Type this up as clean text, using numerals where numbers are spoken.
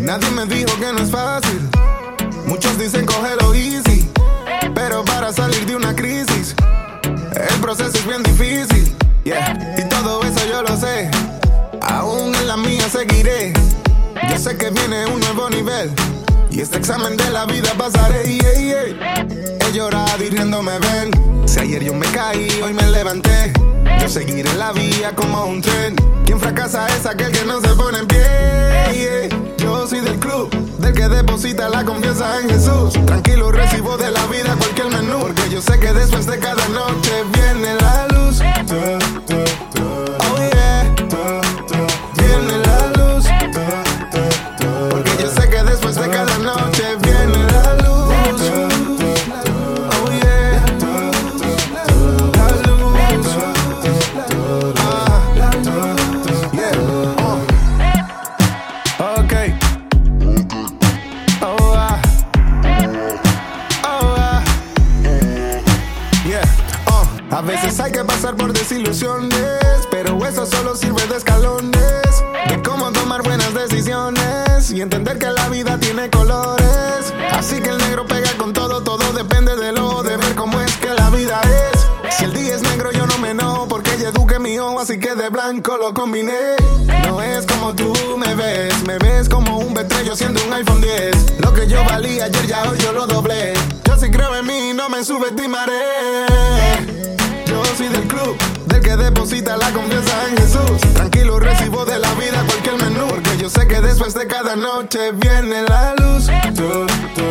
Nadie me dijo que no es fácil. Muchos dicen cógelo easy, pero para salir de una crisis el proceso es bien difícil, yeah. Y todo eso yo lo sé. Aún en la mía seguiré. Yo sé que viene un nuevo nivel y este examen de la vida pasaré, yeah, yeah. He llorado y riéndome ven. Si ayer yo me caí, hoy me levanté. Yo seguiré la vía como un tren. Quien fracasa es aquel que no se pone en pie, yeah. Yo soy del club, del que deposita la confianza en Jesús. Tranquilo recibo de la vida cualquier menú, porque yo sé que después de cada noche viene la luz. Oh yeah, viene la luz. Porque yo sé que después de cada noche viene la luz. Oh yeah, la luz. Yeah. Okay. A veces hay que pasar por desilusiones, pero eso solo sirve de escalones, de cómo tomar buenas decisiones y entender que la vida tiene colores. Así que el negro pega con todo, todo depende de lo de ver cómo es que la vida es. Si el día es negro yo no me enojo porque ya eduqué mi ojo, así que de blanco lo combiné. No es como tú me ves como un B3 siendo un iPhone 10. Lo que yo valía ayer ya hoy yo lo doblé. Yo sí creo en mí, no me subestimaré. Yo soy del club, del que deposita la confianza en Jesús. Tranquilo recibo de la vida cualquier menú, porque yo sé que después de cada noche viene la luz.